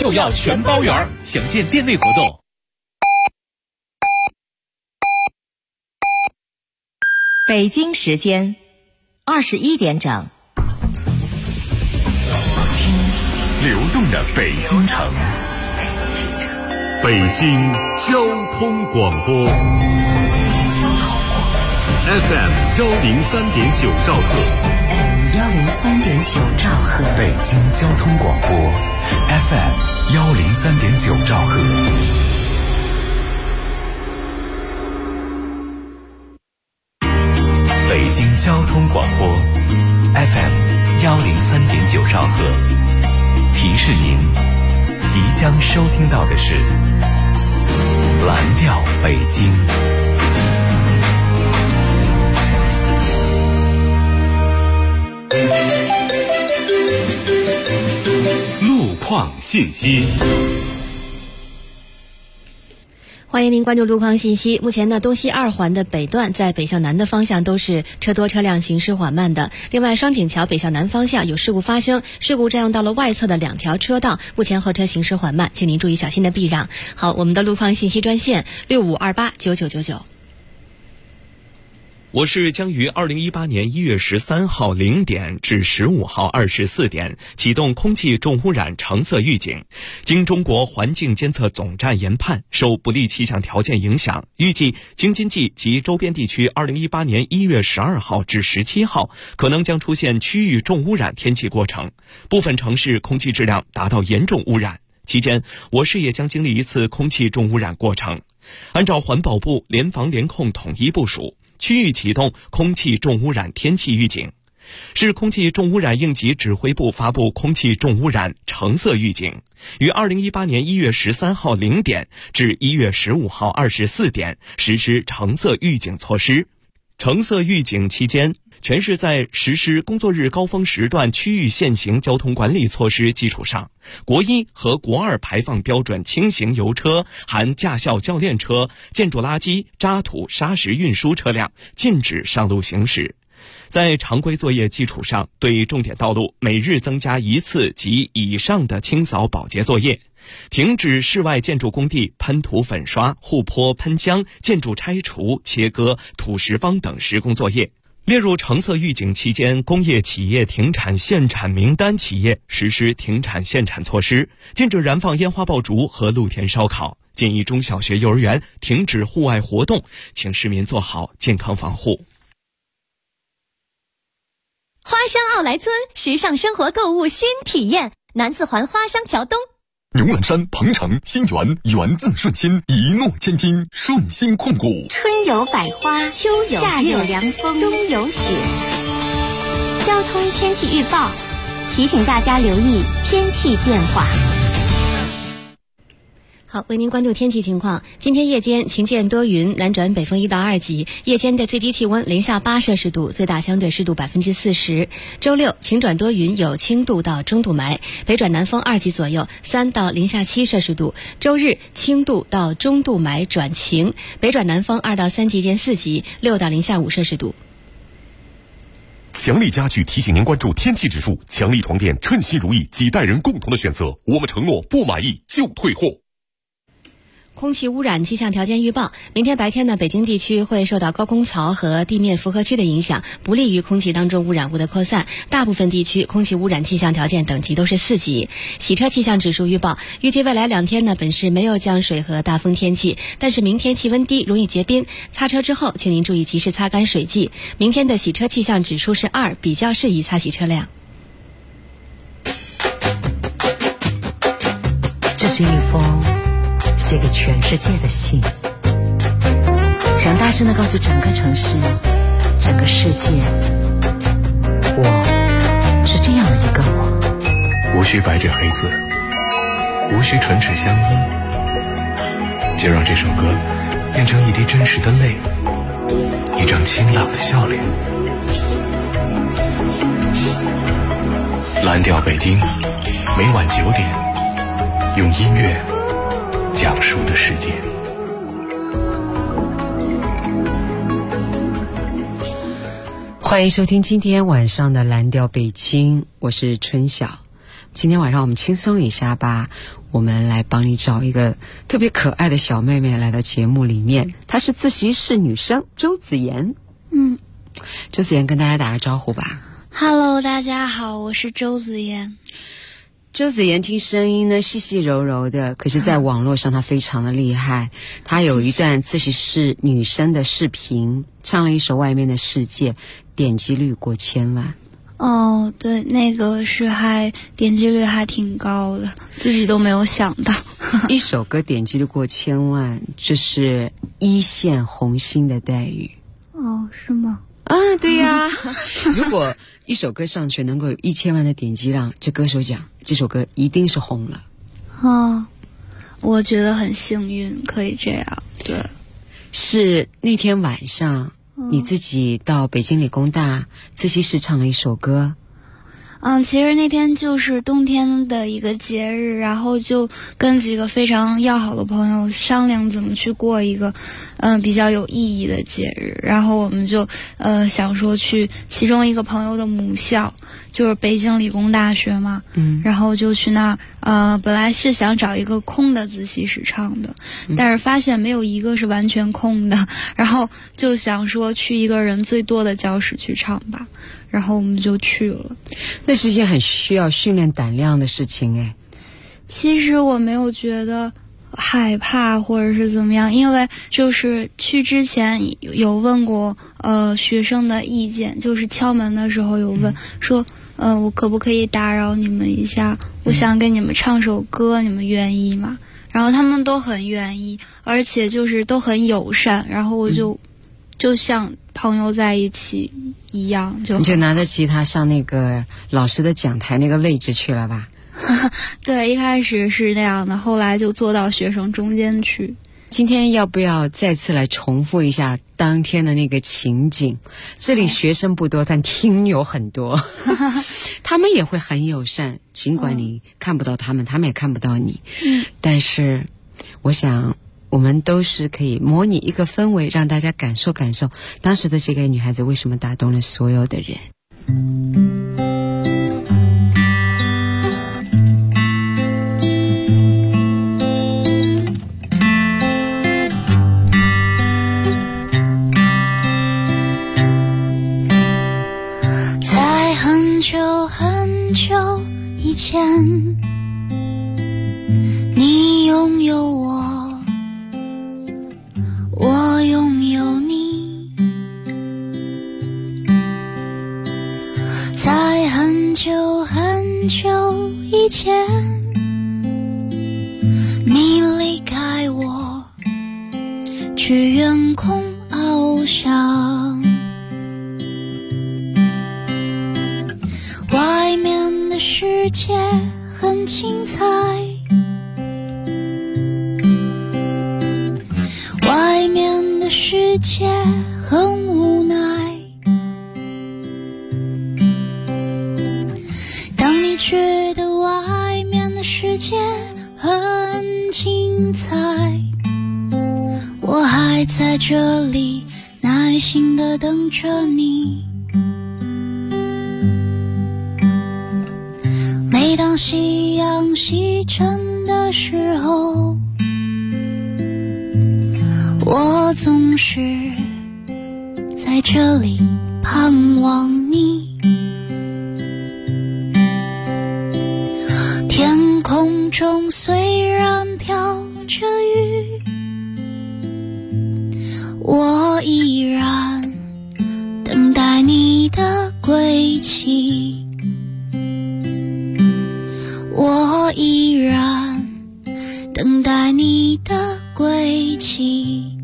六要全包圆，详见店内活动。 北京时间21点整。 流动的北京城，北京交通广播 FM 103.9兆赫 103.9兆赫， 北京交通广播 FM 103.9兆赫。北京交通广播 FM 103.9兆赫。提示您，即将收听到的是蓝调北京。路况信息。 欢迎您关注路况信息。目前呢，东西二环的北段在北向南的方向都是车多车辆行驶缓慢的。另外，双井桥北向南方向有事故发生，事故占用到了外侧的2条车道，目前后车行驶缓慢，请您注意小心的避让。好，我们的路况信息专线65289999。 我市将于2018年1月13号0点至15号24点启动空气重污染橙色预警。经中国环境监测总站研判，受不利气象条件影响，预计京津冀及周边地区2018年1月12号至17号可能将出现区域重污染天气过程，部分城市空气质量达到严重污染。期间，我市也将经历一次空气重污染过程。按照环保部联防联控统一部署，区域启动空气重污染天气预警。市空气重污染应急指挥部发布空气重污染橙色预警，于2018年1月13号0点至1月15号24点实施橙色预警措施。橙色预警期间，全市在实施工作日高峰时段区域限行交通管理措施基础上，国1和国2排放标准轻型油车含驾校教练车、建筑垃圾、渣土、砂石运输车辆禁止上路行驶。在常规作业基础上，对重点道路每日增加1次及以上的清扫保洁作业，停止室外建筑工地喷涂粉刷、护坡喷浆、建筑拆除、切割、土石方等施工作业。列入橙色预警期间工业企业停产限产名单企业实施停产限产措施，禁止燃放烟花爆竹和露天烧烤，建议中小学幼儿园停止户外活动，请市民做好健康防护。 花乡奥莱村，时尚生活购物新体验，南四环花乡桥东。 牛栏山、鹏城、新源，源自顺心，一诺千金，顺心控股。 春有百花，秋有夏有凉风，冬有雪。交通天气预报提醒大家留意天气变化。 好，为您关注天气情况。今天夜间晴间多云，南转北风1到2级，夜间的最低气温零下8摄氏度，最大相对湿度40%。周六晴转多云，有轻度到中度霾，北转南风2级左右，3到零下7摄氏度。周日轻度到中度霾转晴，北转南风2到3级见4级，6到零下5摄氏度。 强力家具提醒您关注天气指数，强力床垫称心如意，几代人共同的选择，我们承诺不满意就退货。 空气污染气象条件预报，明天白天呢，北京地区会受到高空槽和地面复合区的影响，不利于空气当中污染物的扩散。大部分地区空气污染气象条件等级都是4级。洗车气象指数预报，预计未来2天呢，本市没有降水和大风天气，但是明天气温低，容易结冰。擦车之后，请您注意及时擦干水迹。明天的洗车气象指数是2，比较适宜擦洗车辆。 这是一封写给全世界的信，想大声地告诉整个城市、整个世界，我是这样的一个我。 无需白纸黑字，无需唇齿相依，就让这首歌变成一滴真实的泪，一张清朗的笑脸。蓝调北京，每晚9点，用音乐讲述的世界。 欢迎收听今天晚上的蓝调北京，我是春晓。 今天晚上我们轻松一下吧，我们来帮你找一个特别可爱的小妹妹来到节目里面，她是自习室女生周子妍。周子妍跟大家打个招呼吧。 Hello， 大家好，我是周子妍。 周子妍听声音呢细细柔柔的，可是在网络上她非常的厉害。她有一段自习室女生的视频，唱了一首《外面的世界》，点击率过1000万。 哦，对，那个是点击率还挺高的，自己都没有想到。 一首歌点击率过1000万，这是一线红星的待遇。 哦，是吗？ 啊，对呀。如果一首歌上去能够有1000万的点击量，这歌手讲这首歌一定是红了。 哦，我觉得很幸运可以这样。对， 是那天晚上你自己到北京理工大自习室唱了一首歌。 其实那天就是冬天的一个节日，然后就跟几个非常要好的朋友商量怎么去过一个比较有意义的节日，然后我们就想说去其中一个朋友的母校，就是北京理工大学嘛，然后就去那儿，本来是想找一个空的自习室唱的，但是发现没有一个是完全空的，然后就想说去一个人最多的教室去唱吧，然后我们就去了。 那是一件很需要训练胆量的事情哎。 其实我没有觉得害怕或者是怎么样，因为就是去之前有问过学生的意见，就是敲门的时候有问说我可不可以打扰你们一下，我想给你们唱首歌，你们愿意吗？然后他们都很愿意，而且就是都很友善，然后我就像朋友在一起一样，你就拿着吉他上那个老师的讲台那个位置去了吧？ 对，一开始是那样的，后来就坐到学生中间去。 今天要不要再次来重复一下当天的那个情景？这里学生不多，但听友很多，他们也会很友善，尽管你看不到他们，他们也看不到你。但是我想我们都是可以模拟一个氛围，让大家感受感受当时的这个女孩子为什么打动了所有的人。 在很久很久以前，你拥有我，我拥有你。在很久很久以前，你离开我，去远空翱翔。外面的世界很精彩，外面的世界很无奈。当你觉得外面的世界很精彩，我还在这里耐心地等着你。每当夕阳西沉的时候，我总是在这里盼望你。天空中虽然飘着雨，我依然等待你的归期。我依然等待你的归期，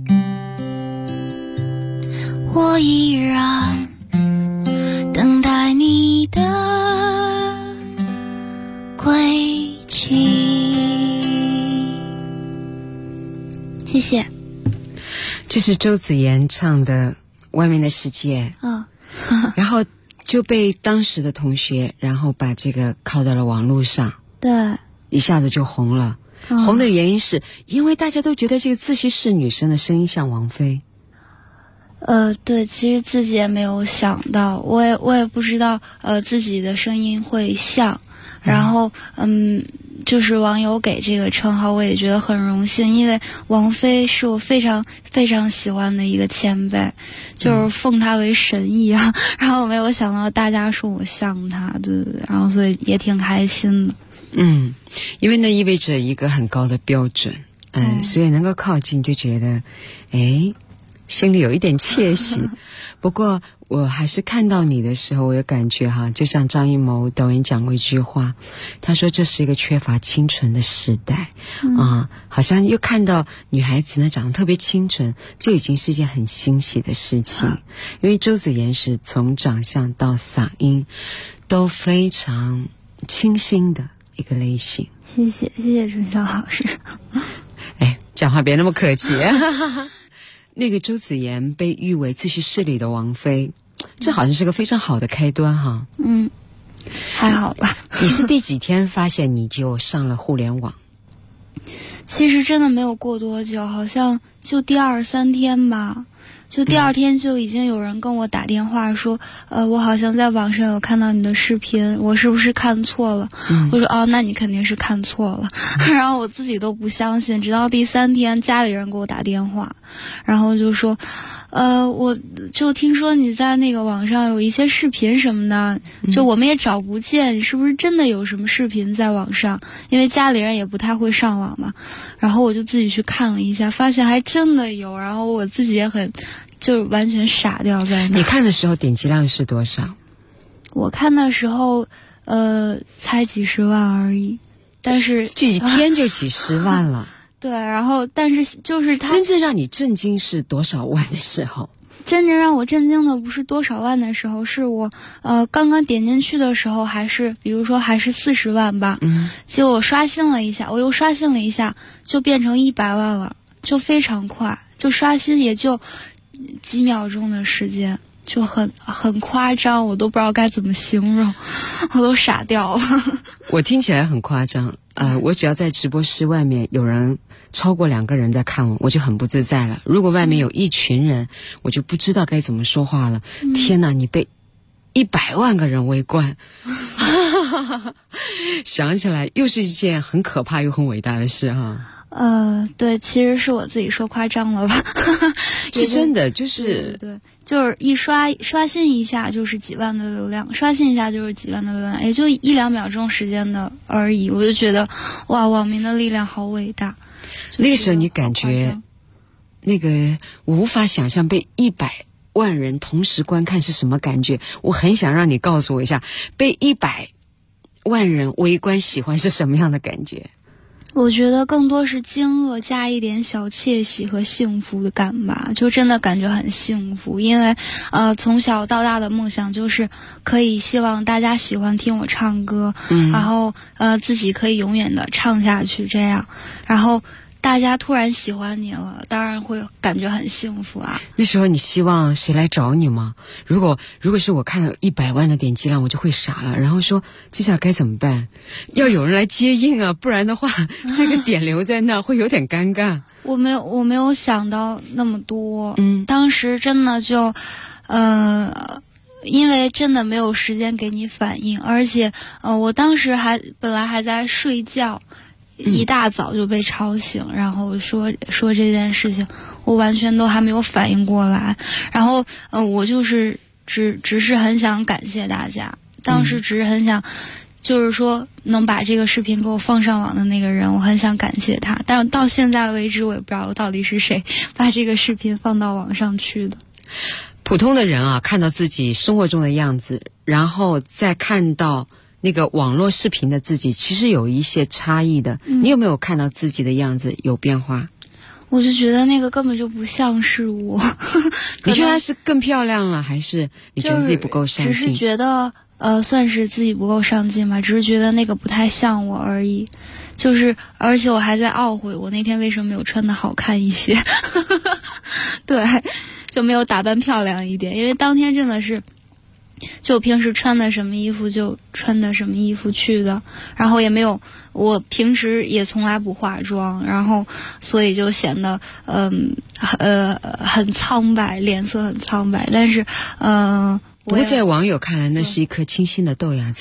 我依然等待你的归期。谢谢。 这是周子妍唱的《外面的世界》然后就被当时的同学然后把这个靠到了网络上， 对， 一下子就红了。红的原因是因为大家都觉得这个自习室女生的声音像王菲。 对，其实自己也没有想到，我也不知道自己的声音会像， 然后就是网友给这个称号，我也觉得很荣幸，因为王菲是我非常非常喜欢的一个前辈，就是奉她为神一样。然后没有想到大家说我像她，对，然后所以也挺开心的。 因为那意味着一个很高的标准，所以能够靠近就觉得，心里有一点窃喜。不过我还是看到你的时候，我有感觉哈，就像张艺谋导演讲过一句话，他说这是一个缺乏清纯的时代，好像又看到女孩子呢长得特别清纯，就已经是一件很欣喜的事情。因为周子妍是从长相到嗓音都非常清新的一个类型。 谢谢陈晓老师。 讲话别那么客气。那个周子妍被誉为自叙事里的王菲，这好像是个非常好的开端哈。 还好吧。 你是第几天发现你就上了互联网？ 其实真的没有过多久，好像就第2、3天吧。就第2天就已经有人跟我打电话说，我好像在网上有看到你的视频，我是不是看错了？我说那你肯定是看错了。然后我自己都不相信，直到第3天家里人给我打电话，然后就说，我就听说你在那个网上有一些视频什么的，就我们也找不见，你是不是真的有什么视频在网上？因为家里人也不太会上网嘛。然后我就自己去看了一下，发现还真的有，然后我自己也就是完全傻掉在那。 你看的时候点击量是多少？ 我看的时候，才几十万而已，但是几天就几十万了。 对，然后但是就是他真正让你震惊是多少万的时候？ 真正让我震惊的不是多少万的时候，是我刚刚点进去的时候比如说还是40万吧，结果我又刷新了一下，就变成100万了，就非常快，就刷新也就几秒钟的时间，就很夸张，我都不知道该怎么形容，我都傻掉了。 我听起来很夸张，我只要在直播室外面有人超过2个人在看我就很不自在了。如果外面有一群人，我就不知道该怎么说话了。天哪，你被100万个人围观，想起来又是一件很可怕又很伟大的事哈。 对，其实是我自己说夸张了吧。 是真的，就是对，就是一刷新一下就是几万的流量，刷新一下就是几万的流量，也就1、2秒钟时间的而已。我就觉得哇，网民的力量好伟大。 那个时候你感觉那个无法想象被100万人同时观看是什么感觉？我很想让你告诉我一下，被100万人围观喜欢是什么样的感觉？ 我觉得更多是惊愕加一点小窃喜和幸福的感吧，就真的感觉很幸福。因为从小到大的梦想就是可以希望大家喜欢听我唱歌，然后自己可以永远的唱下去这样，然后大家突然喜欢你了，当然会感觉很幸福啊。 那时候你希望谁来找你吗？如果是我看到100万的点击量，我就会傻了，然后说接下来该怎么办？要有人来接应啊，不然的话这个点留在那会有点尴尬。 我没有想到那么多，当时真的就因为真的没有时间给你反应，而且我当时本来还在睡觉，一大早就被吵醒，然后说这件事情，我完全都还没有反应过来。然后我就是只是很想感谢大家，当时只是很想，就是说能把这个视频给我放上网的那个人，我很想感谢他。但是到现在为止，我也不知道到底是谁把这个视频放到网上去的。 普通的人啊，看到自己生活中的样子，然后再看到那个网络视频的自己，其实有一些差异的。你有没有看到自己的样子有变化？ 我就觉得那个根本就不像是我。 你觉得她是更漂亮了，还是你觉得自己不够上进？ 只是觉得算是自己不够上进吧，只是觉得那个不太像我而已。就是而且我还在懊悔我那天为什么没有穿的好看一些。对，就没有打扮漂亮一点，因为当天真的是就平时穿的什么衣服就穿的什么衣服去的，然后也没有，我平时也从来不化妆，然后所以就显得很苍白，脸色很苍白。但是不过在网友看来那是一颗清新的豆芽菜。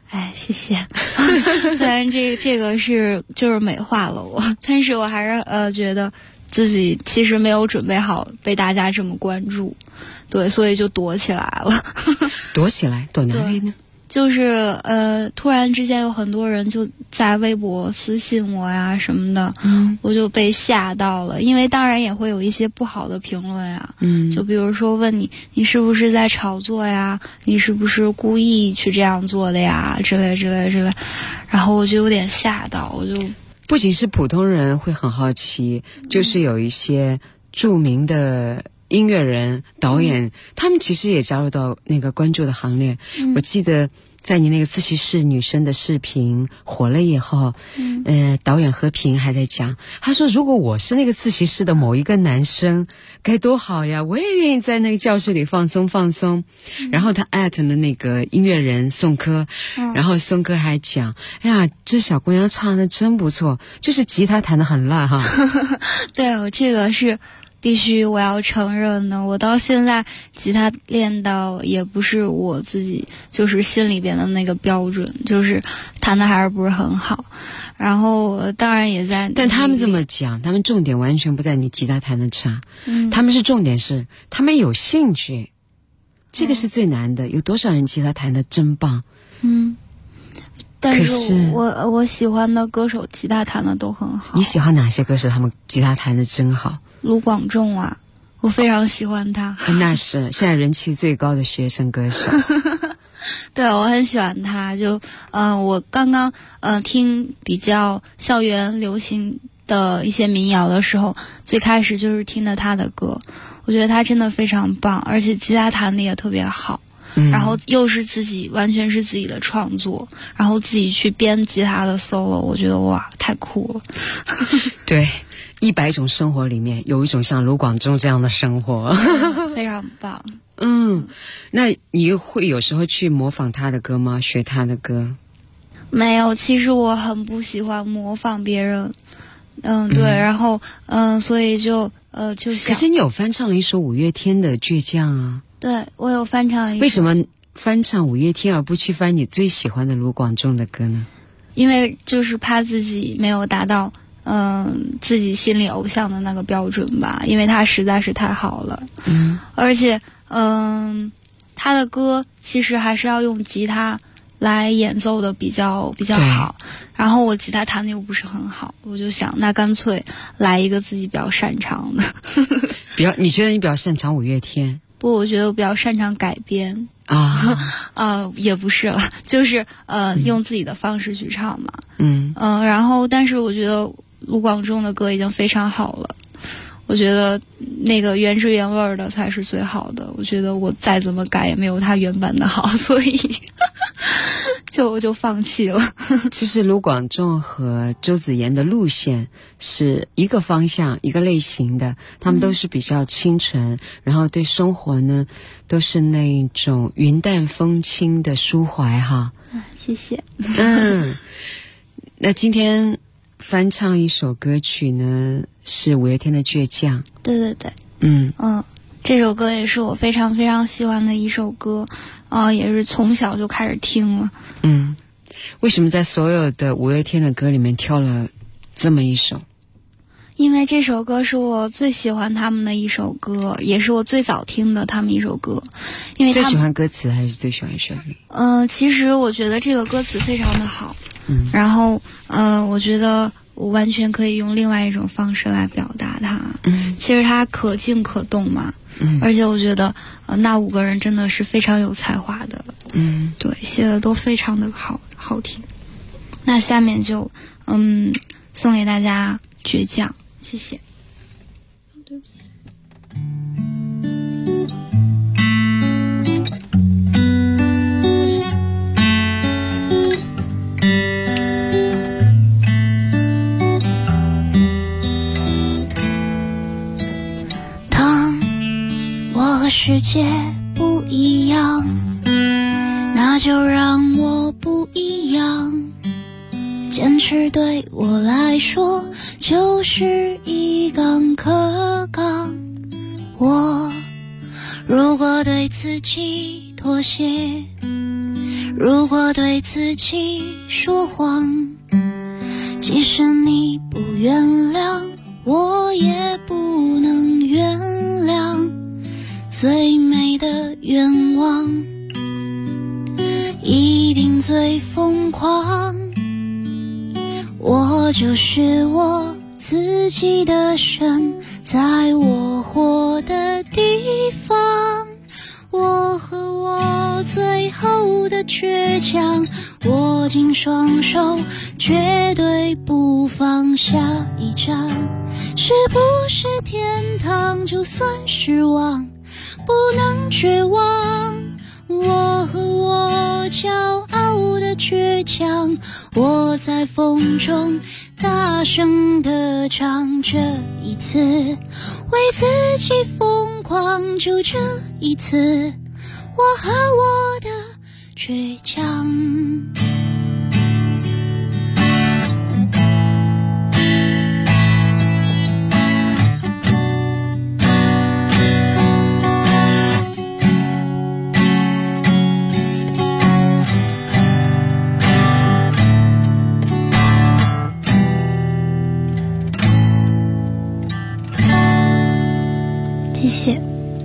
哎，谢谢。虽然这个是就是美化了我，但是我还是觉得自己其实没有准备好被大家这么关注，对，所以就躲起来了。 躲起来，躲哪里呢？ 就是突然之间有很多人就在微博私信我呀什么的，我就被吓到了。因为当然也会有一些不好的评论呀，就比如说问你是不是在炒作呀，你是不是故意去这样做的呀，之类，然后我就有点吓到，我就不仅是普通人会很好奇，就是有一些著名的音乐人、导演，他们其实也加入到那个关注的行列。我记得在你那个自习室女生的视频火了以后，导演和平还在讲，他说如果我是那个自习室的某一个男生，该多好呀，我也愿意在那个教室里放松。然后他艾特了那个音乐人宋柯，然后宋柯还讲，哎呀，这小姑娘唱的真不错，就是吉他弹得很烂哈。 对，我这个是必须我要承认的，我到现在吉他练到也不是我自己就是心里边的那个标准，就是弹的还是不是很好。然后当然也在， 但他们这么讲，他们重点完全不在你吉他弹的差，他们是重点是他们有兴趣，这个是最难的。有多少人吉他弹的真棒？ 但是我喜欢的歌手吉他弹的都很好。 你喜欢哪些歌手？他们吉他弹的真好。 卢广仲啊，我非常喜欢他。 那是现在人气最高的学生歌手。 对，我很喜欢他。就我刚刚听比较校园流行的一些民谣的时候，最开始就是听的他的歌，我觉得他真的非常棒，而且吉他弹的也特别好。然后又是完全是自己的创作，然后自己去编吉他的 solo， 我觉得哇，太酷了。 对，100种生活里面有一种像卢广仲这样的生活， 非常棒。 那你会有时候去模仿他的歌吗？学他的歌？ 没有，其实我很不喜欢模仿别人。对，然后所以就想。 可是你有翻唱了一首五月天的《倔强》啊。 对，我有翻唱一首。 为什么翻唱五月天而不去翻你最喜欢的卢广仲的歌呢？ 因为就是怕自己没有达到自己心里偶像的那个标准吧，因为他实在是太好了。而且他的歌其实还是要用吉他来演奏的比较好，然后我吉他弹的又不是很好，我就想那干脆来一个自己比较擅长的。 你觉得你比较擅长五月天？ 不，我觉得我比较擅长改编也不是了，就是用自己的方式去唱嘛。然后但是我觉得卢广仲的歌已经非常好了，我觉得那个原汁原味的才是最好的，我觉得我再怎么改也没有他原版的好，所以就放弃了。 其实卢广仲和周子妍的路线是一个方向一个类型的，他们都是比较清纯，然后对生活呢都是那种云淡风轻的抒怀哈。 谢谢。 那今天翻唱一首歌曲呢是五月天的《倔强》。 对，这首歌也是我非常非常喜欢的一首歌，也是从小就开始听了。 为什么在所有的五月天的歌里面挑了这么一首？ 因为这首歌是我最喜欢他们的一首歌，也是我最早听的他们一首歌。因为最喜欢歌词还是最喜欢旋律？ 其实我觉得这个歌词非常的好，然后我觉得我完全可以用另外一种方式来表达它。其实它可静可动嘛。而且我觉得那5个人真的是非常有才华的。对，写的都非常的好听。那下面就送给大家倔强，谢谢。对不起。 和世界不一样，那就让我不一样。坚持对我来说就是一杠可杠。我如果对自己妥协， 如果对自己说谎，即使你不原谅，我也不能原谅。最美的愿望一定最疯狂，我就是我自己的神，在我活的地方，我和我最后的倔强，握紧双手，绝对不放下一站。是不是天堂就算失望，不能绝望？我和我骄傲的倔强，我在风中大声地唱，这一次为自己疯狂，就这一次，我和我的倔强。谢谢。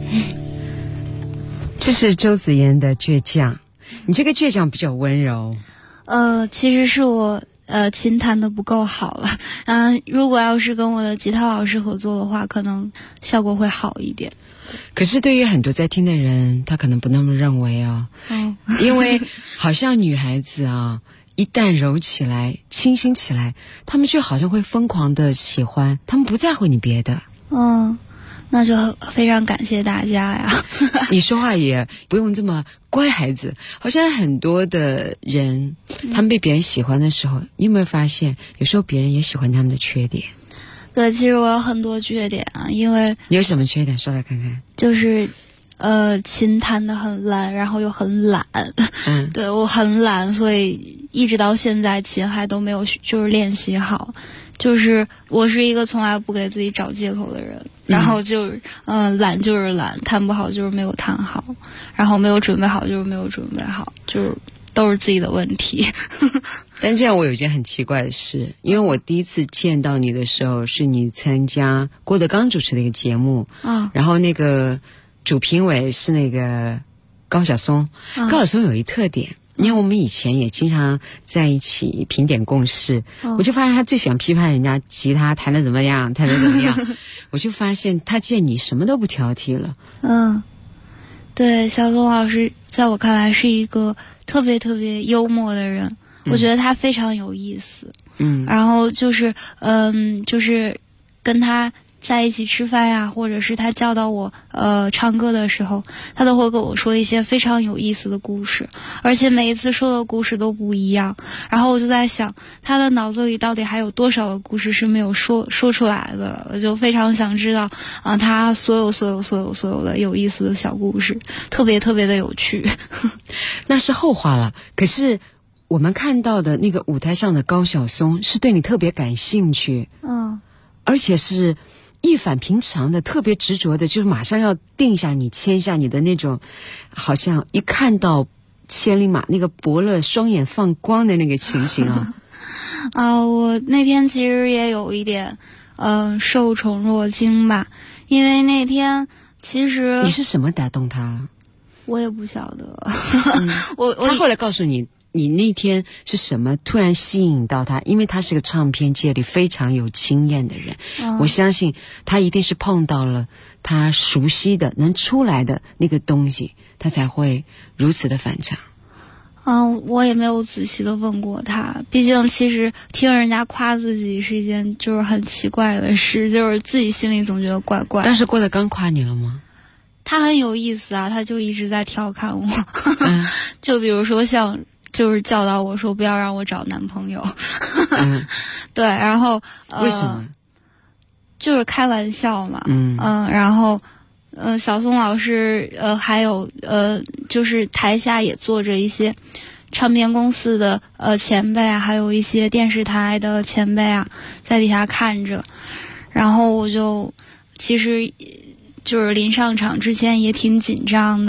这是周子妍的倔强，你这个倔强比较温柔。 其实是我琴弹的不够好了，如果要是跟我的吉他老师合作的话，可能效果会好一点。 可是对于很多在听的人，他可能不那么认为哦，因为好像女孩子啊，一旦柔起来、清新起来，他们就好像会疯狂的喜欢，他们不在乎你别的。 那就非常感谢大家呀。 你说话也不用这么乖孩子，好像很多的人，他们被别人喜欢的时候，你有没有发现有时候别人也喜欢他们的缺点？ 对，其实我有很多缺点啊，因为你有什么缺点说来看看。 就是琴弹得很烂，然后又很懒。对，我很懒，所以一直到现在琴还都没有就是练习好。就是我是一个从来不给自己找借口的人，然后就是懒就是懒，弹不好就是没有弹好，然后没有准备好就是没有准备好，就是都是自己的问题。 但这样我有一件很奇怪的事，因为我第一次见到你的时候是你参加郭德纲主持的一个节目，然后那个主评委是那个高晓松。高晓松有一特点，因为我们以前也经常在一起评点共事，我就发现他最喜欢批判人家吉他弹得怎么样，弹得怎么样。我就发现他见你什么都不挑剔了。 对，小松老师在我看来是一个特别特别幽默的人，我觉得他非常有意思。然后就是跟他在一起吃饭呀，或者是他教导我唱歌的时候，他都会跟我说一些非常有意思的故事，而且每一次说的故事都不一样。然后我就在想，他的脑子里到底还有多少的故事是没有说出来的？我就非常想知道他所有的有意思的小故事，特别特别的有趣。 那是后话了。可是我们看到的那个舞台上的高晓松是对你特别感兴趣，而且是一反平常的，特别执着的，就是马上要定下你、签下你的那种，好像一看到千里马那个伯乐双眼放光的那个情形啊。 我那天其实也有一点受宠若惊吧，因为那天其实你是什么打动他？ 我也不晓得。 他后来告诉你，你那天是什么突然吸引到他？因为他是个唱片界里非常有经验的人，我相信他一定是碰到了他熟悉的能出来的那个东西，他才会如此的反常。 我也没有仔细的问过他，毕竟其实听人家夸自己是一件就是很奇怪的事，就是自己心里总觉得怪怪。 但是郭德纲夸你了吗？ 他很有意思啊，他就一直在调侃我。就比如说像就是教导我说不要让我找男朋友。对，然后为什么？ 就是开玩笑嘛。然后小松老师还有就是台下也坐着一些唱片公司的前辈啊，还有一些电视台的前辈啊，在底下看着。然后我就其实就是临上场之前也挺紧张的，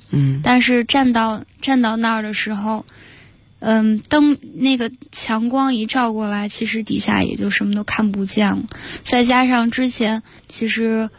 但是站到那儿的时候，灯那个强光一照过来，其实底下也就什么都看不见了。再加上之前其实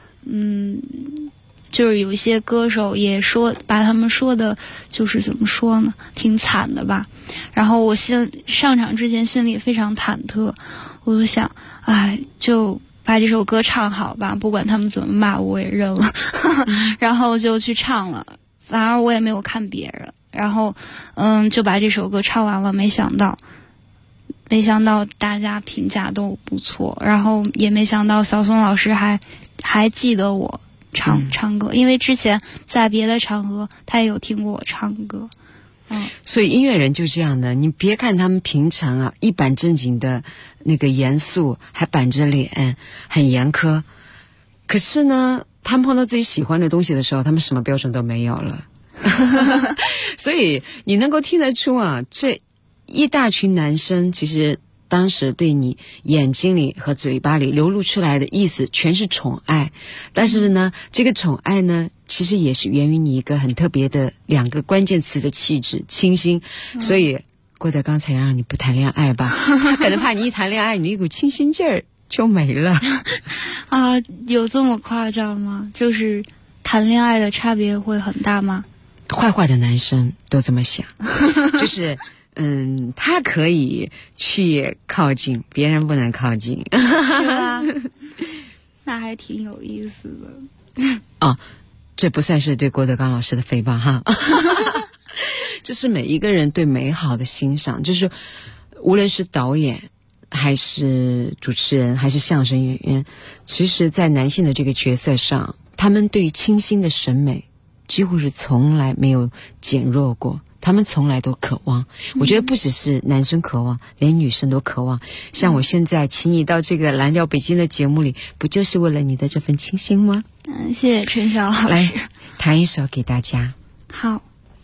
就是有一些歌手也说把他们说的就是怎么说呢，挺惨的吧。然后我上场之前心里非常忐忑，我就想就把这首歌唱好吧，不管他们怎么骂我也认了然后就去唱了，反而我也没有看别人，然后就把这首歌唱完了。没想到大家评价都不错，然后也没想到小松老师还记得我唱歌，因为之前在别的场合他也有听过我唱歌。 所以音乐人就这样的，你别看他们平常一板正经的那个严肃，还板着脸很严苛，可是呢他们碰到自己喜欢的东西的时候，他们什么标准都没有了所以你能够听得出这一大群男生其实当时对你眼睛里和嘴巴里流露出来的意思全是宠爱，但是呢这个宠爱呢其实也是源于你一个很特别的2个关键词的气质，清新。所以郭德纲才让你不谈恋爱吧他可能怕你一谈恋爱，你一股清新劲儿就没了有这么夸张吗？就是谈恋爱的差别会很大吗？ 坏的男生都这么想就是他可以去靠近，别人不能靠近是吧？那还挺有意思的这不算是对郭德纲老师的诽谤哈这是每一个人对美好的欣赏，就是无论是导演还是主持人还是相声演员，其实在男性的这个角色上，他们对于清新的审美几乎是从来没有减弱过，他们从来都渴望。我觉得不只是男生渴望，连女生都渴望。像我现在请你到这个蓝调北京的节目里，不就是为了你的这份清新吗？ 谢谢陈晓老师。 来弹一首给大家。 好。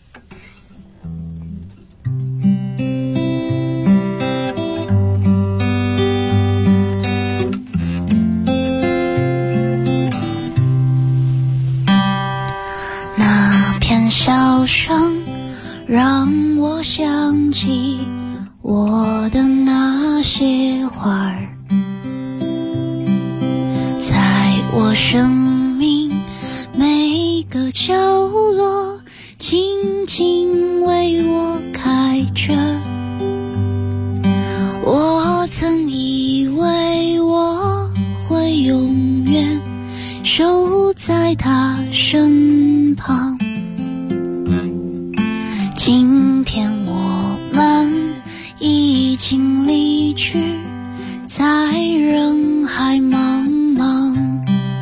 那片笑声让我想起我的那些花儿，在我生命每个角落静静为我开着。我曾以为我会永远守在他身旁，今天我们已经离去，在人海茫茫。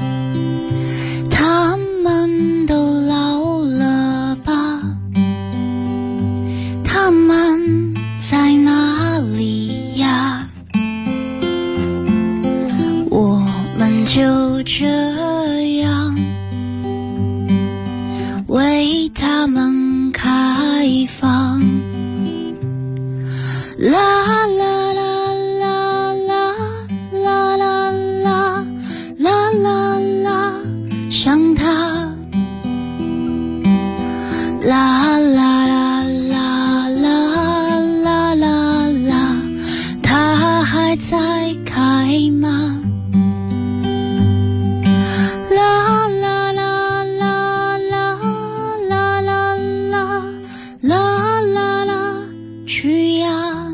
他们都老了吧？他们在哪里呀？我们就这样为他们开放。啦啦啦啦啦啦啦啦啦啦啦，想他。啦啦啦啦啦啦啦啦，他还在开吗？啦啦啦啦啦啦啦啦啦啦啦，去呀！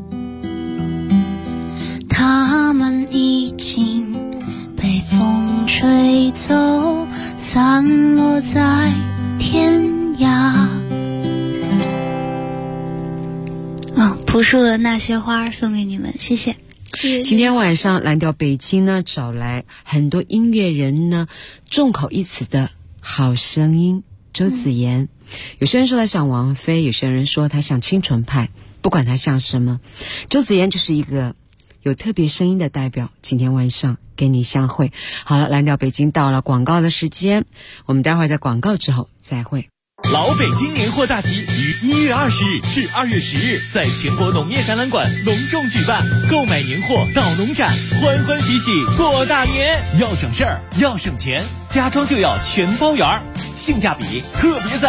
他们已经被风吹走，散落在天涯。朴树的那些花送给你们，谢谢。 今天晚上蓝调北京呢找来很多音乐人呢众口一词的好声音，周子妍。有些人说他像王菲，有些人说他像清纯派，不管他像什么，周子妍就是一个有特别声音的代表。今天晚上跟你相会。好了，蓝调北京到了广告的时间，我们待会儿在广告之后再会。 老北京年货大集于1月20日至2月10日在全国农业展览馆隆重举办，购买年货到农展，欢欢喜喜过大年。要省事儿，要省钱，家装就要全包圆，性价比特别赞。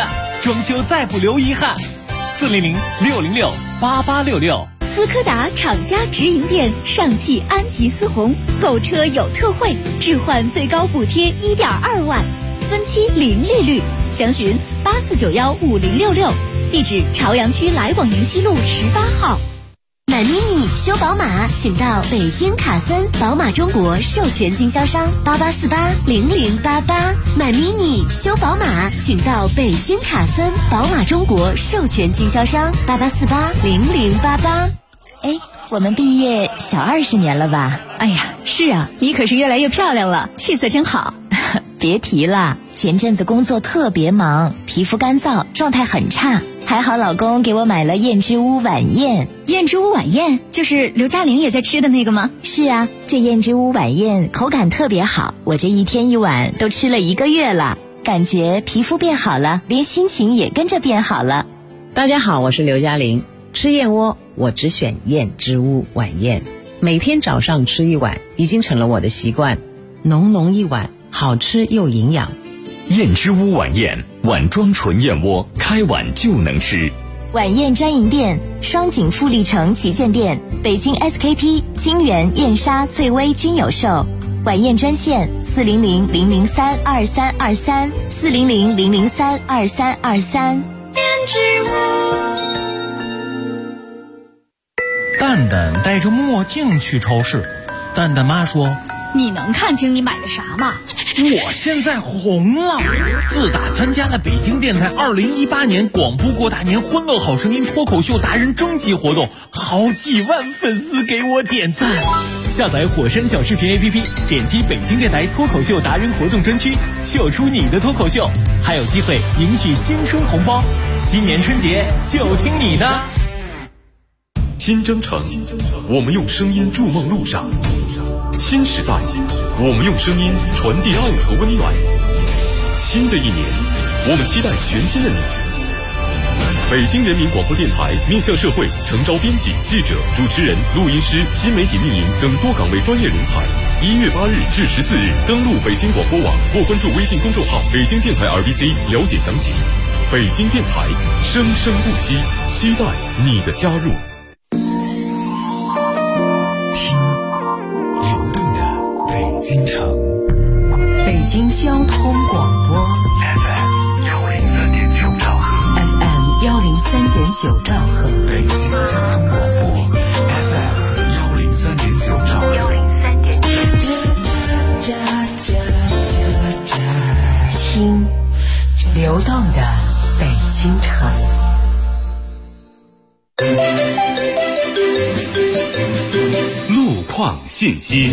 装修再不留遗憾。400-606-8866。 斯柯达厂家直营店，上汽安吉思宏，购车有特惠，置换最高补贴1.2万，分期零利率，详询84915066，地址朝阳区来往宁西路18号。 买 mini 修宝马，请到北京卡森宝马中国授权经销商88480088。买 mini 修宝马，请到北京卡森宝马中国授权经销商88480088。 哎，我们毕业小20年了吧？ 哎呀，是啊，你可是越来越漂亮了，气色真好。 别提了，前阵子工作特别忙，皮肤干燥，状态很差。还好老公给我买了燕之屋晚宴。 燕之屋晚宴就是刘嘉玲也在吃的那个吗？ 是啊，这燕之屋晚宴口感特别好，我这一天一碗都吃了1个月了，感觉皮肤变好了，连心情也跟着变好了。 大家好，我是刘嘉玲。吃燕窝我只选燕之屋晚宴，每天早上吃1碗已经成了我的习惯，浓浓一碗，好吃又营养。 燕之屋晚宴，碗装纯燕窝，开碗就能吃。 晚宴专营店：双井富力城旗舰店、北京 SKP、金源、燕莎、翠微均有售。晚宴专线400-003-2323，400-003-2323。燕之屋。 蛋蛋戴着墨镜去超市，蛋蛋妈说：“ 你能看清你买的啥吗？ 我现在红了！自打参加了北京电台2018年广播过大年欢乐好声音脱口秀达人征集活动，好几万粉丝给我点赞。下载火山小视频 APP， 点击北京电台脱口秀达人活动专区，秀出你的脱口秀，还有机会赢取新春红包。今年春节就听你的。 新征程，我们用声音筑梦路上；新时代，我们用声音传递爱和温暖。新的一年，我们期待全新的你。北京人民广播电台面向社会诚招编辑、记者、主持人、录音师、新媒体运营等多岗位专业人才。1月8日至14日，登录北京广播网或关注微信公众号“北京电台 RBC” 了解详情。北京电台，生生不息，期待你的加入。 京城， 北京交通广播 FM103.9兆赫 FM103.9兆赫， 北京交通广播 FM103.9兆赫听流动的北京城。 路况信息。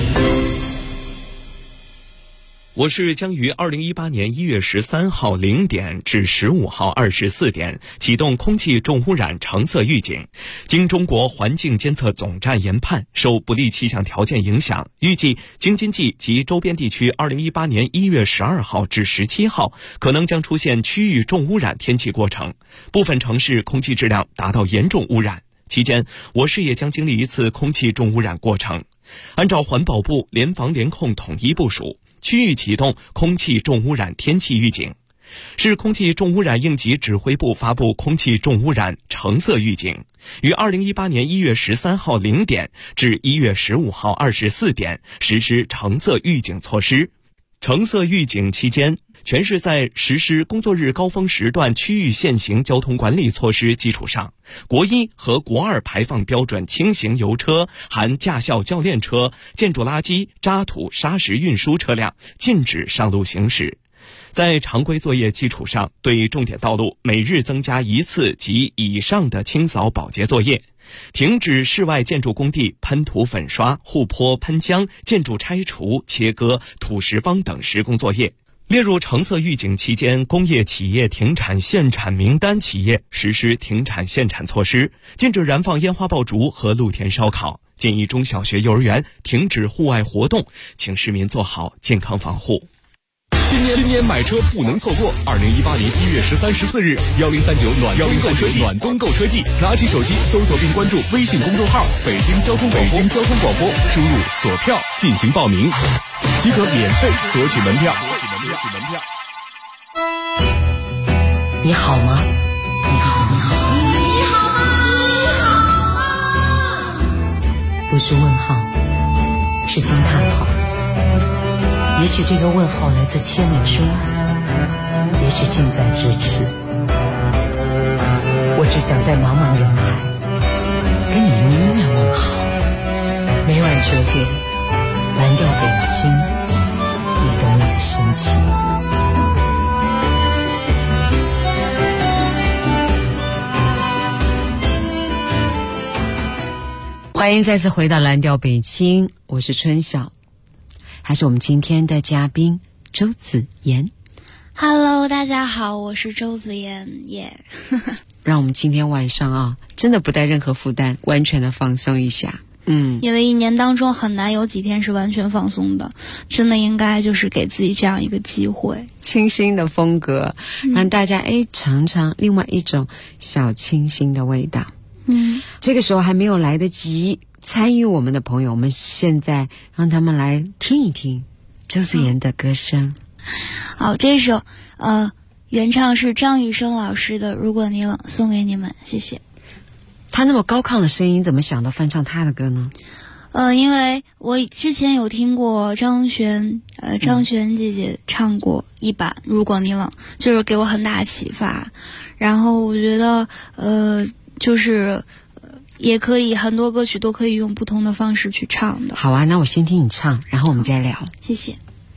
我市将于2018年1月13号0点至15号24点启动空气重污染橙色预警。经中国环境监测总站研判，受不利气象条件影响，预计京津冀及周边地区2018年1月12号至17号可能将出现区域重污染天气过程，部分城市空气质量达到严重污染。期间，我市也将经历一次空气重污染过程。按照环保部联防联控统一部署，区域启动空气重污染天气预警。市空气重污染应急指挥部发布空气重污染橙色预警，于2018年1月13号0点至1月15号24点实施橙色预警措施。橙色预警期间，全市在实施工作日高峰时段区域限行交通管理措施基础上，国1和国2排放标准轻型油车含驾校教练车、建筑垃圾、渣土、砂石运输车辆禁止上路行驶。在常规作业基础上，对重点道路每日增加1次及以上的清扫保洁作业，停止室外建筑工地喷涂粉刷、护坡喷浆、建筑拆除、切割、土石方等施工作业。列入橙色预警期间，工业企业停产限产名单企业实施停产限产措施，禁止燃放烟花爆竹和露天烧烤，建议中小学、幼儿园停止户外活动，请市民做好健康防护。 新年买车不能错过！2018年1月13、14日，1039暖冬购车季，拿起手机搜索并关注微信公众号“北京交通广播”，输入锁票进行报名，即可免费索取门票。 你好吗？你好，你好， 你好吗？你好吗？ 不是问号，是惊叹号。也许这个问号来自千里之外，也许近在咫尺。我只想在茫茫人海跟你用音乐问好。每晚9点，蓝调北京，你懂我的深情。 欢迎再次回到蓝调北京，我是春晓，还是我们今天的嘉宾周子妍。 Hello， 大家好，我是周子妍耶。 让我们今天晚上啊，真的不带任何负担，完全的放松一下。 因为一年当中很难有几天是完全放松的，真的应该就是给自己这样一个机会。 清新的风格，让大家尝尝另外一种小清新的味道。这个时候还没有来得及参与我们的朋友，我们现在让他们来听一听周子妍的歌声。 好，这首原唱是张雨生老师的《如果你冷》，送给你们，谢谢。 他那么高亢的声音，怎么想到翻唱他的歌呢？ 因为我之前有听过张悬姐姐唱过一版《如果你冷》，就是给我很大的启发。然后我觉得就是也可以，很多歌曲都可以用不同的方式去唱的。 好啊，那我先听你唱，然后我们再聊。 谢谢。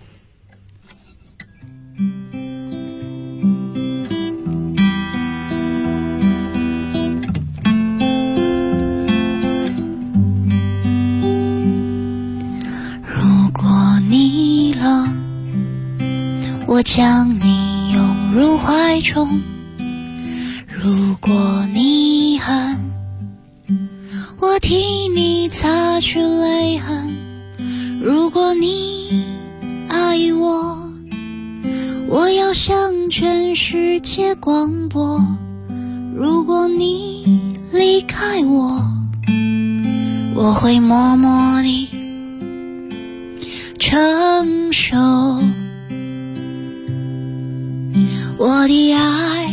如果你冷，我将你拥入怀中；如果你恨，我替你擦去泪痕。如果你爱我，我要向全世界广播。如果你离开我，我会默默地承受。我的爱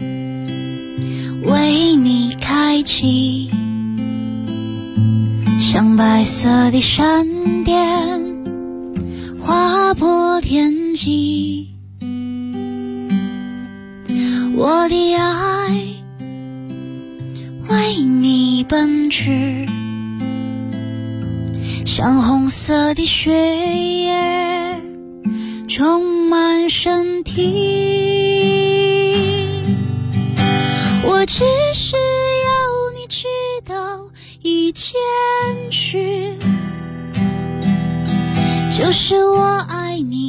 为你开启，像白色的闪电划破天际。我的爱为你奔驰，像红色的血液充满身体。我只是要你知道一件事，就是我爱你，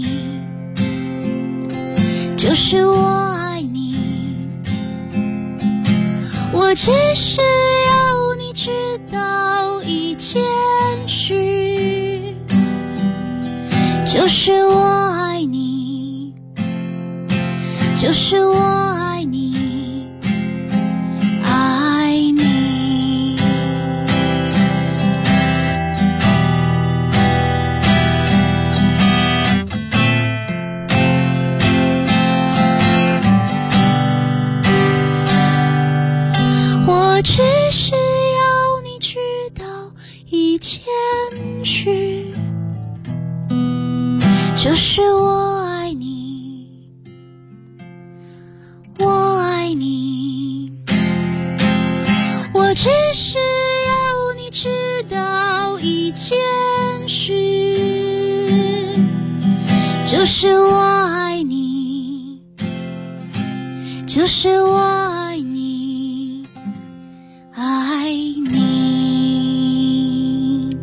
就是我爱你。我只是要你知道一件事，就是我爱你，就是我爱你，爱你。我只是要你知道一件事，就是我爱你，我爱你。我只是要你知道一件事，就是我爱你，就是我爱你，爱你。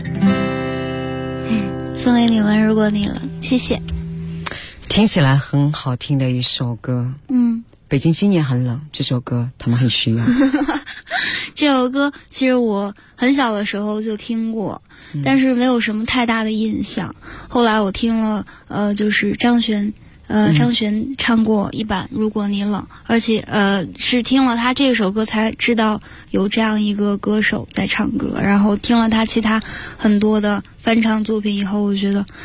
送给你们，如果你冷，谢谢。 听起来很好听的一首歌。北京今年很冷，这首歌他们很需要。 这首歌其实我很小的时候就听过，但是没有什么太大的印象。后来我听了就是张悬唱过一版《如果你冷》，而且是听了他这首歌才知道有这样一个歌手在唱歌，然后听了他其他很多的翻唱作品以后，我觉得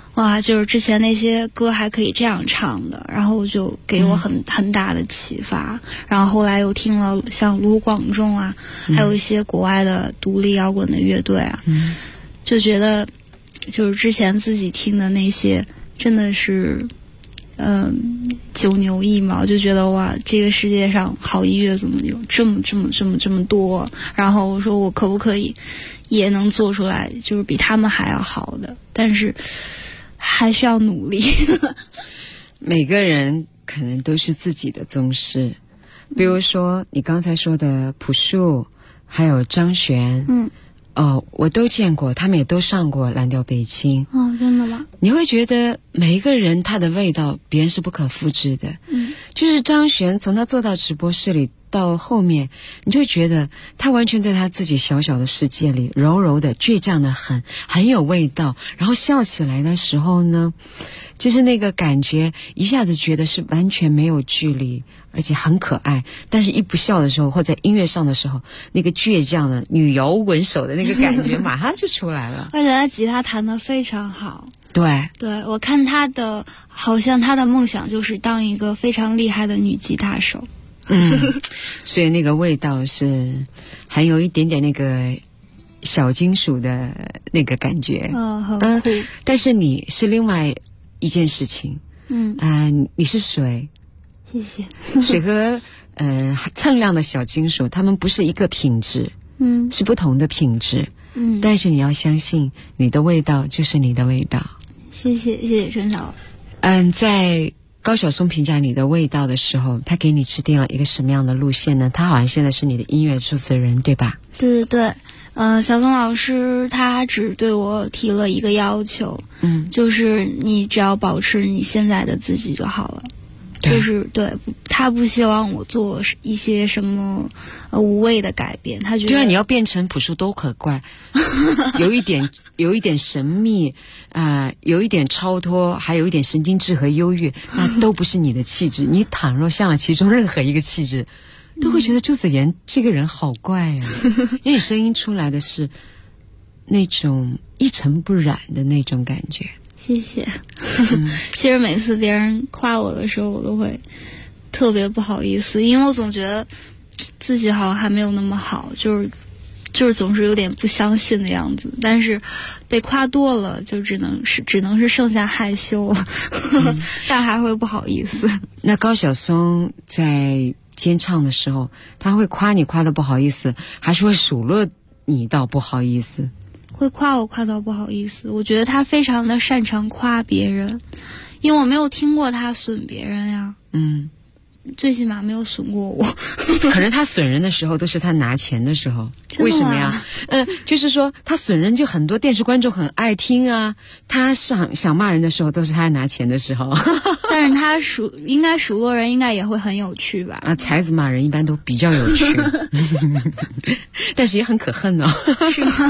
哇，就是之前那些歌还可以这样唱的，然后就给我很大的启发。然后后来又听了像卢广仲啊，还有一些国外的独立摇滚的乐队啊，就觉得就是之前自己听的那些真的是九牛一毛，就觉得哇，这个世界上好音乐怎么有这么多？然后我说我可不可以也能做出来，就是比他们还要好的，但是还需要努力。 每个人可能都是自己的宗师，比如说你刚才说的朴树，还有张悬，我都见过，他们也都上过蓝调北京。 真的吗？ 你会觉得每一个人他的味道别人是不可复制的。就是张悬从他坐到直播室里到后面，你就觉得他完全在他自己小小的世界里，柔柔的倔强的很有味道，然后笑起来的时候呢，就是那个感觉一下子觉得是完全没有距离，而且很可爱。但是一不笑的时候，或在音乐上的时候，那个倔强的女摇滚手的那个感觉马上就出来了。 而且他吉他弹得非常好。 对， 我看好像他的梦想就是当一个非常厉害的女吉他手。 所以那个味道是还有一点点那个小金属的那个感觉。 很酷。 但是你是另外一件事情。你是水。 谢谢。 水和锃亮的小金属，它们不是一个品质，是不同的品质。但是你要相信，你的味道就是你的味道。 谢谢陈晓。 在高晓松评价你的味道的时候，他给你制定了一个什么样的路线呢？他好像现在是你的音乐制作人，对吧？ 对。小松老师他只对我提了一个要求，就是你只要保持你现在的自己就好了。就是他不希望我做一些什么无谓的改变，他觉得你要变成朴树都可怪，有一点神秘，有一点超脱，还有一点神经质和忧郁，那都不是你的气质。你倘若像了其中任何一个气质，都会觉得周子妍这个人好怪啊。因为你声音出来的是那种一尘不染的那种感觉。 谢谢。其实每次别人夸我的时候，我都会特别不好意思，因为我总觉得自己好像还没有那么好，就是总是有点不相信的样子。但是被夸多了，就只能是剩下害羞了，但还会不好意思。 那高晓松在监唱的时候，他会夸你夸的不好意思，还是会数落你到不好意思？ 会夸我夸到不好意思。我觉得他非常的擅长夸别人，因为我没有听过他损别人呀。最起码没有损过我。 可能他损人的时候都是他拿钱的时候。为什么呀？就是说他损人就很多电视观众很爱听啊，他想骂人的时候都是他拿钱的时候。 但是他应该数落人应该也会很有趣吧？ 才子骂人一般都比较有趣。但是也很可恨哦。 是吗？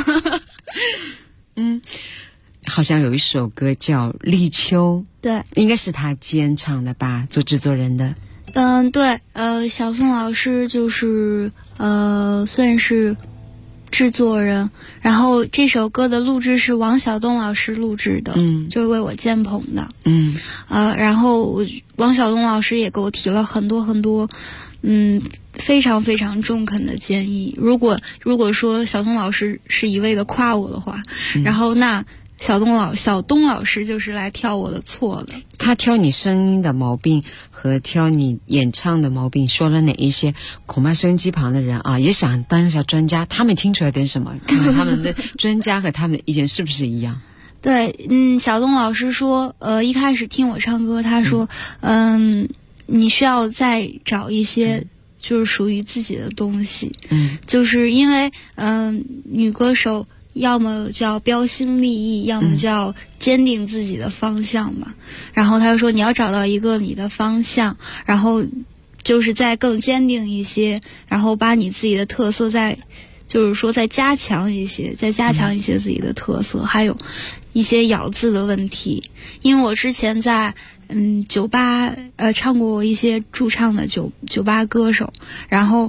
好像有一首歌叫《立秋》， 对， 应该是他监唱的吧，做制作人的。 对，小宋老师就是算是制作人，然后这首歌的录制是王晓东老师录制的，就是为我监棚的，然后王晓东老师也给我提了很多很多，非常非常中肯的建议。如果说小东老师是一味的夸我的话，然后那小东老师就是来挑我的错的。 他挑你声音的毛病和挑你演唱的毛病说了哪一些？恐怕收音机旁的人啊，也想当一下专家，他们听出来点什么？看看他们的专家和他们的意见是不是一样？ 对，小东老师说，一开始听我唱歌，他说，你需要再找一些就是属于自己的东西，就是因为女歌手要么就要标新立异，要么就要坚定自己的方向嘛。然后他就说你要找到一个你的方向，然后就是再更坚定一些，然后把你自己的特色再加强一些自己的特色，还有一些咬字的问题。因为我之前在酒吧唱过一些驻唱的酒吧歌手，然后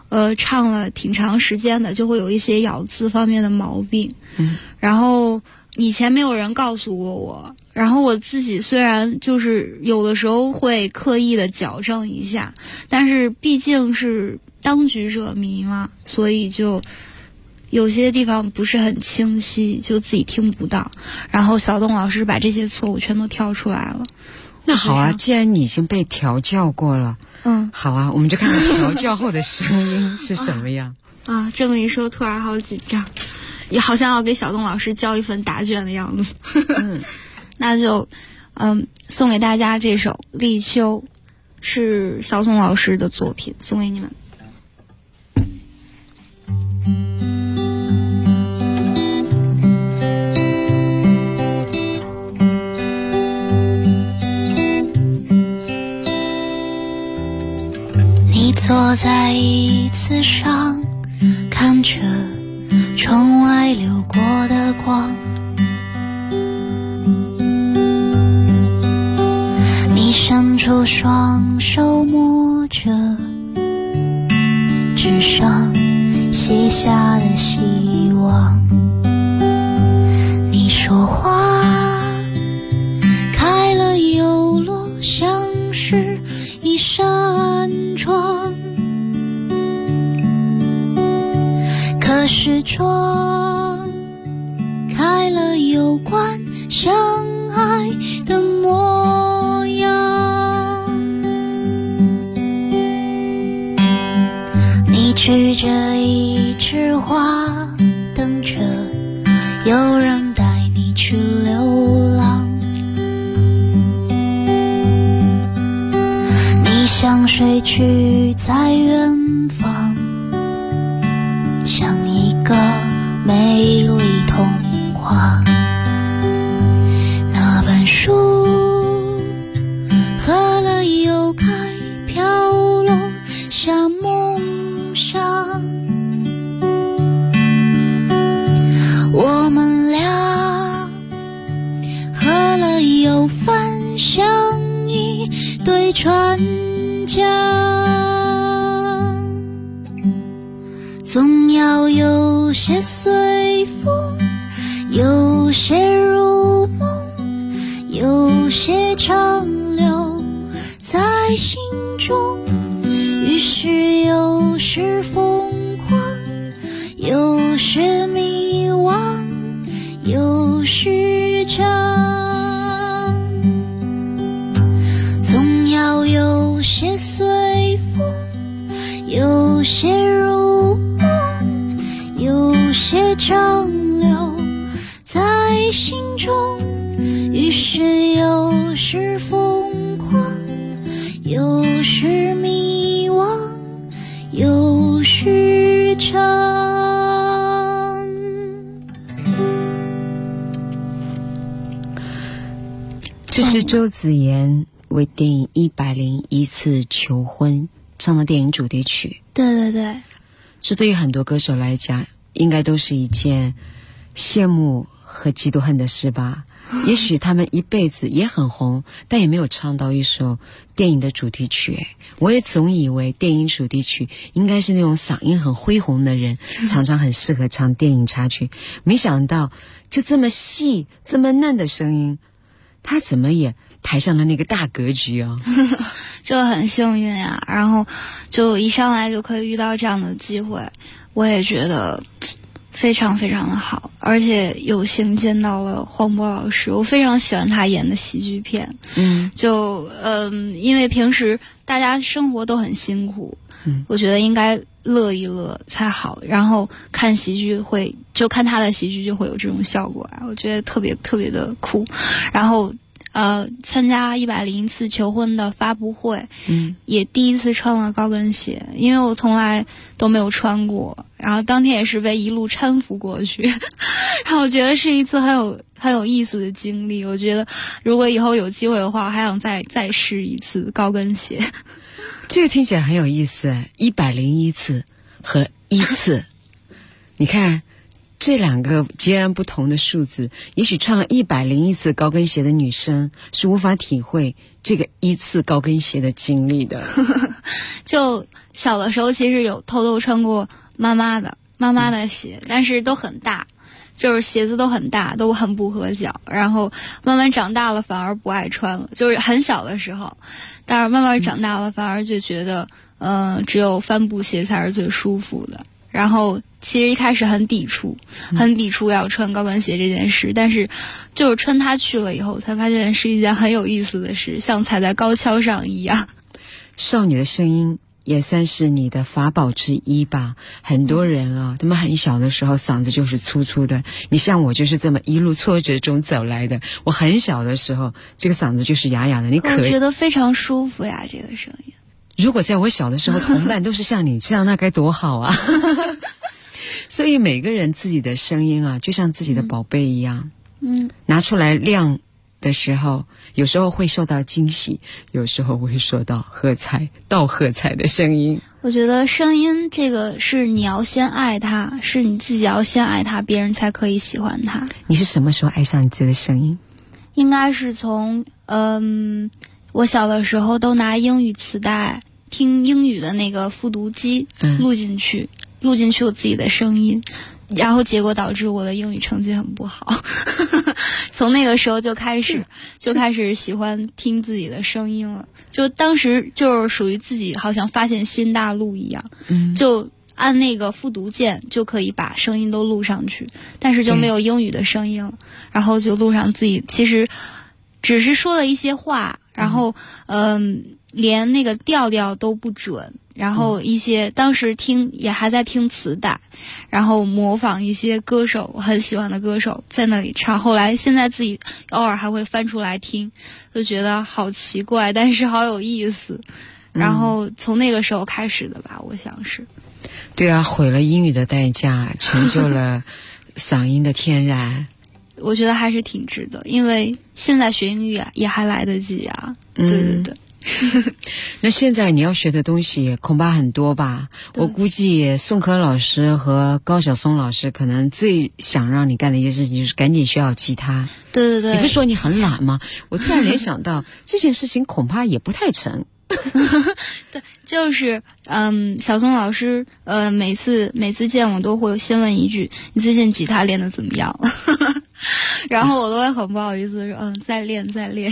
唱了挺长时间的，就会有一些咬字方面的毛病。然后以前没有人告诉过我，然后我自己虽然就是有的时候会刻意的矫正一下，但是毕竟是当局者迷嘛，所以就有些地方不是很清晰，就自己听不到。然后小东老师把这些错误全都挑出来了。 那好啊，既然你已经被调教过了，好啊，我们就看看调教后的声音是什么样。 这么一说，突然好紧张，也好像要给小东老师交一份答卷的样子。那就送给大家这首《立秋》，是小东老师的作品，送给你们。 你坐在椅子上，看着窗外流过的光，你伸出双手摸着纸上写下的希望，你说花开了又落，像是一扇窗，可是窗开了又关，相爱的模样。你举着一枝花，等着有人带你去流浪，你像水去在远方，像一个美丽童话。那本书喝了又开，飘落下梦想。我们俩喝了又分享一对船桨，总要有些随风，有些如梦，有些长留在心中，于是有时疯狂，有时迷惘，有时长，总要有些随风，有些如梦，有些长留在心中，于是有时疯狂，有时迷惘，有时长。 这是周子妍为电影《101次求婚》唱的电影主题曲。 对对对， 这对于很多歌手来讲应该都是一件羡慕和嫉妒恨的事吧。也许他们一辈子也很红，但也没有唱到一首电影的主题曲。我也总以为电影主题曲应该是那种嗓音很恢宏的人常常很适合唱电影插曲，没想到就这么细这么嫩的声音，他怎么也抬上了那个大格局啊。 就很幸运呀，然后就一上来就可以遇到这样的机会，我也觉得非常非常的好，而且有幸见到了黄渤老师，我非常喜欢他演的喜剧片。因为平时大家生活都很辛苦，我觉得应该乐一乐才好，然后看喜剧就看他的喜剧就会有这种效果啊，我觉得特别特别的酷。然后参加101次求婚的发布会，也第一次穿了高跟鞋，因为我从来都没有穿过，然后当天也是被一路搀扶过去，然后我觉得是一次很有意思的经历。我觉得如果以后有机会的话，还想再试一次高跟鞋。 这个听起来很有意思，101次和1次，你看这两个截然不同的数字，也许穿了101次高跟鞋的女生是无法体会这个1次高跟鞋的经历的。 就小的时候其实有偷偷穿过妈妈的鞋，但是都很大，就是鞋子都很大，都很不合脚，然后慢慢长大了反而不爱穿了，就是很小的时候，但是慢慢长大了反而就觉得只有帆布鞋才是最舒服的。然后其实一开始很抵触要穿高跟鞋这件事，但是就是穿它去了以后才发现是一件很有意思的事，像踩在高跷上一样。 少女的声音也算是你的法宝之一吧。很多人啊，他们很小的时候嗓子就是粗粗的，你像我就是这么一路挫折中走来的，我很小的时候这个嗓子就是哑哑的，你可我觉得非常舒服呀，这个声音。 如果在我小的时候同伴都是像你这样，那该多好啊。所以每个人自己的声音啊，就像自己的宝贝一样，拿出来亮的时候，有时候会受到惊喜，有时候会受到倒喝彩的声音。 我觉得声音这个是你要先爱它，是你自己要先爱它，别人才可以喜欢它。 你是什么时候爱上你自己的声音？ 应该是从我小的时候都拿英语磁带听英语的那个复读机录进去我自己的声音，然后结果导致我的英语成绩很不好。从那个时候就开始喜欢听自己的声音了，就当时就是属于自己好像发现新大陆一样，就按那个复读键就可以把声音都录上去，但是就没有英语的声音了，然后就录上自己其实只是说了一些话，然后连那个调调都不准，然后一些当时也还在听磁带，然后模仿一些歌手，我很喜欢的歌手在那里唱，后来现在自己偶尔还会翻出来听，就觉得好奇怪，但是好有意思。然后从那个时候开始的吧，我想是。 对啊，毁了英语的代价，成就了嗓音的天然。 我觉得还是挺值得，因为现在学英语也还来得及啊。对。 那现在你要学的东西恐怕很多吧？我估计宋可老师和高晓松老师可能最想让你干的一件事情就是赶紧学好吉他。对。你不是说你很懒吗？我突然联想到这件事情恐怕也不太成。 对，就是小松老师每次见我都会先问一句，你最近吉他练得怎么样了？然后我都会很不好意思说再练。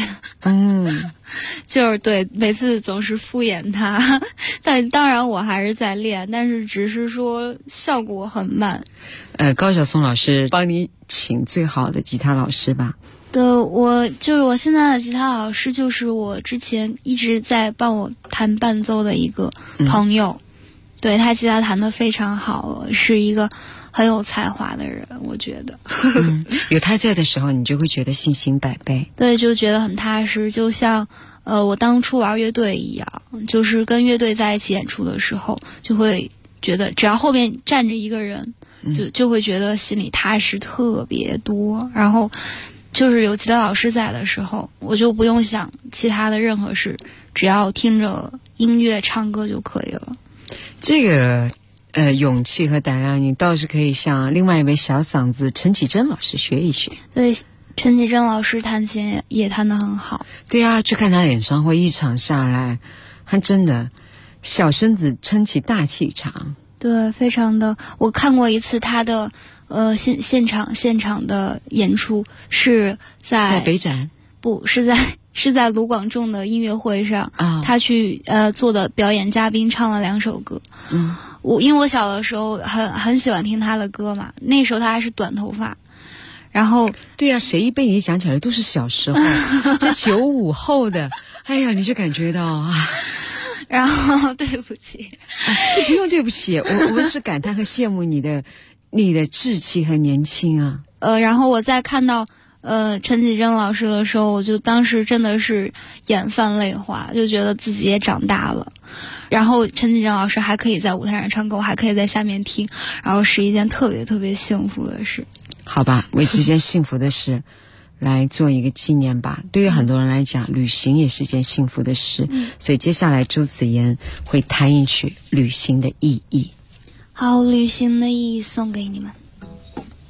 就是对，每次总是敷衍他，但当然我还是在练，但是只是说效果很慢。 高晓松老师帮你请最好的吉他老师吧。 对，我现在的吉他老师就是我之前一直在帮我弹伴奏的一个朋友，对，他吉他弹得非常好，是一个很有才华的人，我觉得。 有他在的时候，你就会觉得信心百倍。 对，就觉得很踏实，就像我当初玩乐队一样，就是跟乐队在一起演出的时候，就会觉得只要后面站着一个人，就会觉得心里踏实特别多，然后。就是有吉他老师在的时候，我就不用想其他的任何事，只要听着音乐唱歌就可以了。 这个勇气和胆量，你倒是可以向另外一位小嗓子陈绮贞老师学一学。 对，陈绮贞老师弹琴也弹得很好。 对啊，去看他演唱会一场下来，他真的小身子撑起大气场。 对，非常的。我看过一次他的现场的演出，是在北展， 不是在卢广仲的音乐会上他去做的表演嘉宾，唱了2首歌。因为我小的时候很喜欢听他的歌嘛，那时候他还是短头发。然后对啊，谁被你讲起来都是小时候，这95后的，哎呀，你就感觉到啊。 然后对不起， 这不用对不起，我是感叹和羡慕你的志气和年轻啊。 然后我在看到陈绮贞老师的时候，我就当时真的是眼泛泪花，就觉得自己也长大了。然后陈绮贞老师还可以在舞台上唱歌，我还可以在下面听，然后是一件特别特别幸福的事。 好吧，为这件幸福的事来做一个纪念吧。对于很多人来讲，旅行也是一件幸福的事。所以接下来朱子妍会弹一曲旅行的意义。 好，旅行的意义送给你们。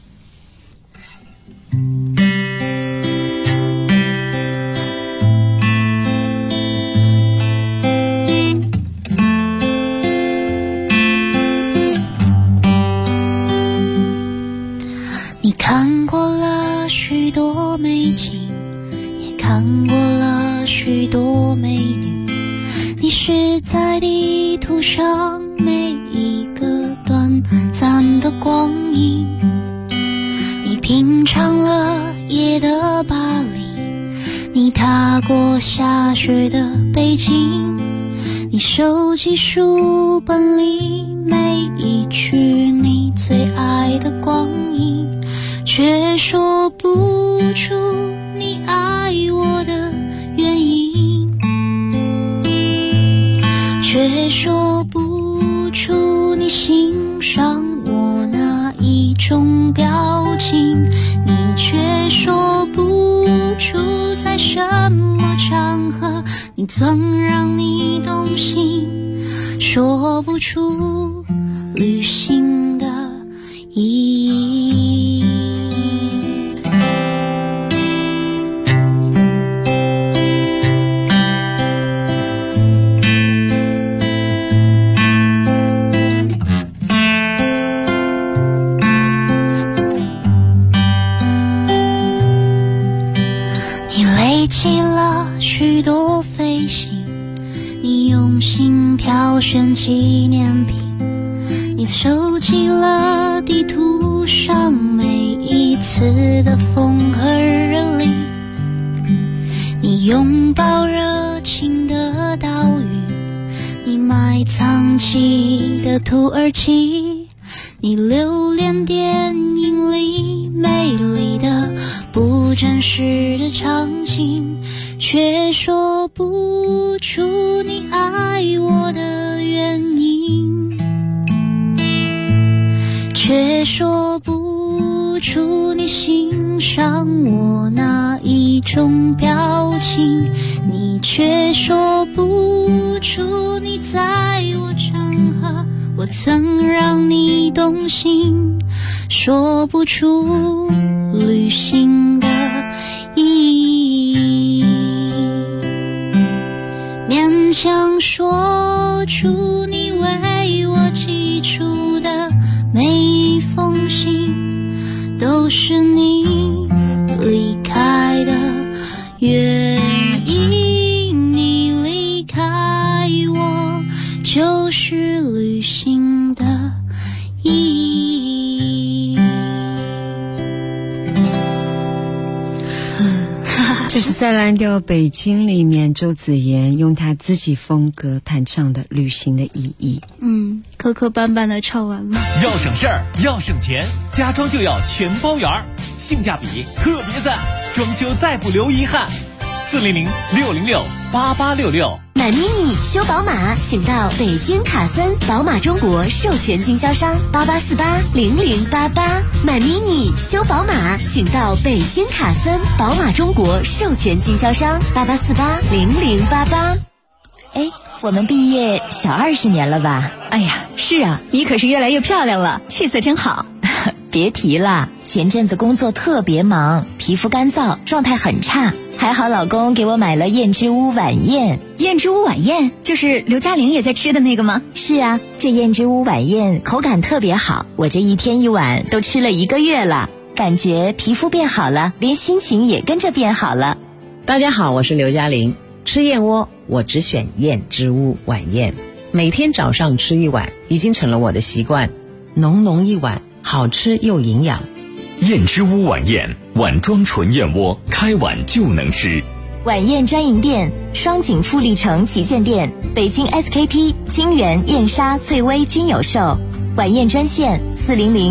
看过了许多美女，你是在地图上每一个短暂的光阴，你品尝了夜的巴黎，你踏过下雪的北京，你收集书本里每一句你最爱的光阴，却说不出你爱我的原因，却说不出你欣赏我哪一种表情，你却说不出在什么场合你曾让你动心，说不出旅行的意义。你累积了许多飞行，你用心挑选纪念品，你收集了地图上每一次的风和日丽，你拥抱热情的岛屿，你埋藏记忆的土耳其，你留恋电影里美丽的不真实的场景，却说不出你爱我的原因，却说不出你欣赏我哪一种表情，你却说不出你在我场合我曾让你动心，说不出旅行的意义，勉强说出你为我寄出的每一封信，都是你离开的原因，你离开我就是旅行的意义。 这是在蓝调北京里面周子妍用她自己风格弹唱的旅行的意义。 磕磕绊绊的唱完了。 要省事儿，要省钱，家装就要全包圆儿，性价比特别赞，装修再不留遗憾。400-606-8866。 买 mini 修宝马，请到北京卡森宝马中国授权经销商88480088。买 mini 修宝马，请到北京卡森宝马中国授权经销商88480088。 哎，我们毕业小20年了吧？ 哎呀，是啊，你可是越来越漂亮了，气色真好。 别提了，前阵子工作特别忙，皮肤干燥，状态很差。还好老公给我买了燕之屋晚宴。 燕之屋晚宴就是刘嘉玲也在吃的那个吗？ 是啊，这燕之屋晚宴口感特别好，我这一天一碗都吃了1个月了，感觉皮肤变好了，连心情也跟着变好了。 大家好，我是刘嘉玲。吃燕窝我只选燕之屋晚宴，每天早上吃1碗已经成了我的习惯，浓浓一碗，好吃又营养。 燕之屋晚宴，碗装纯燕窝，开碗就能吃。 晚宴专营店：双井富力城旗舰店、北京 SKP、清源、燕莎、翠微均有售。晚宴专线400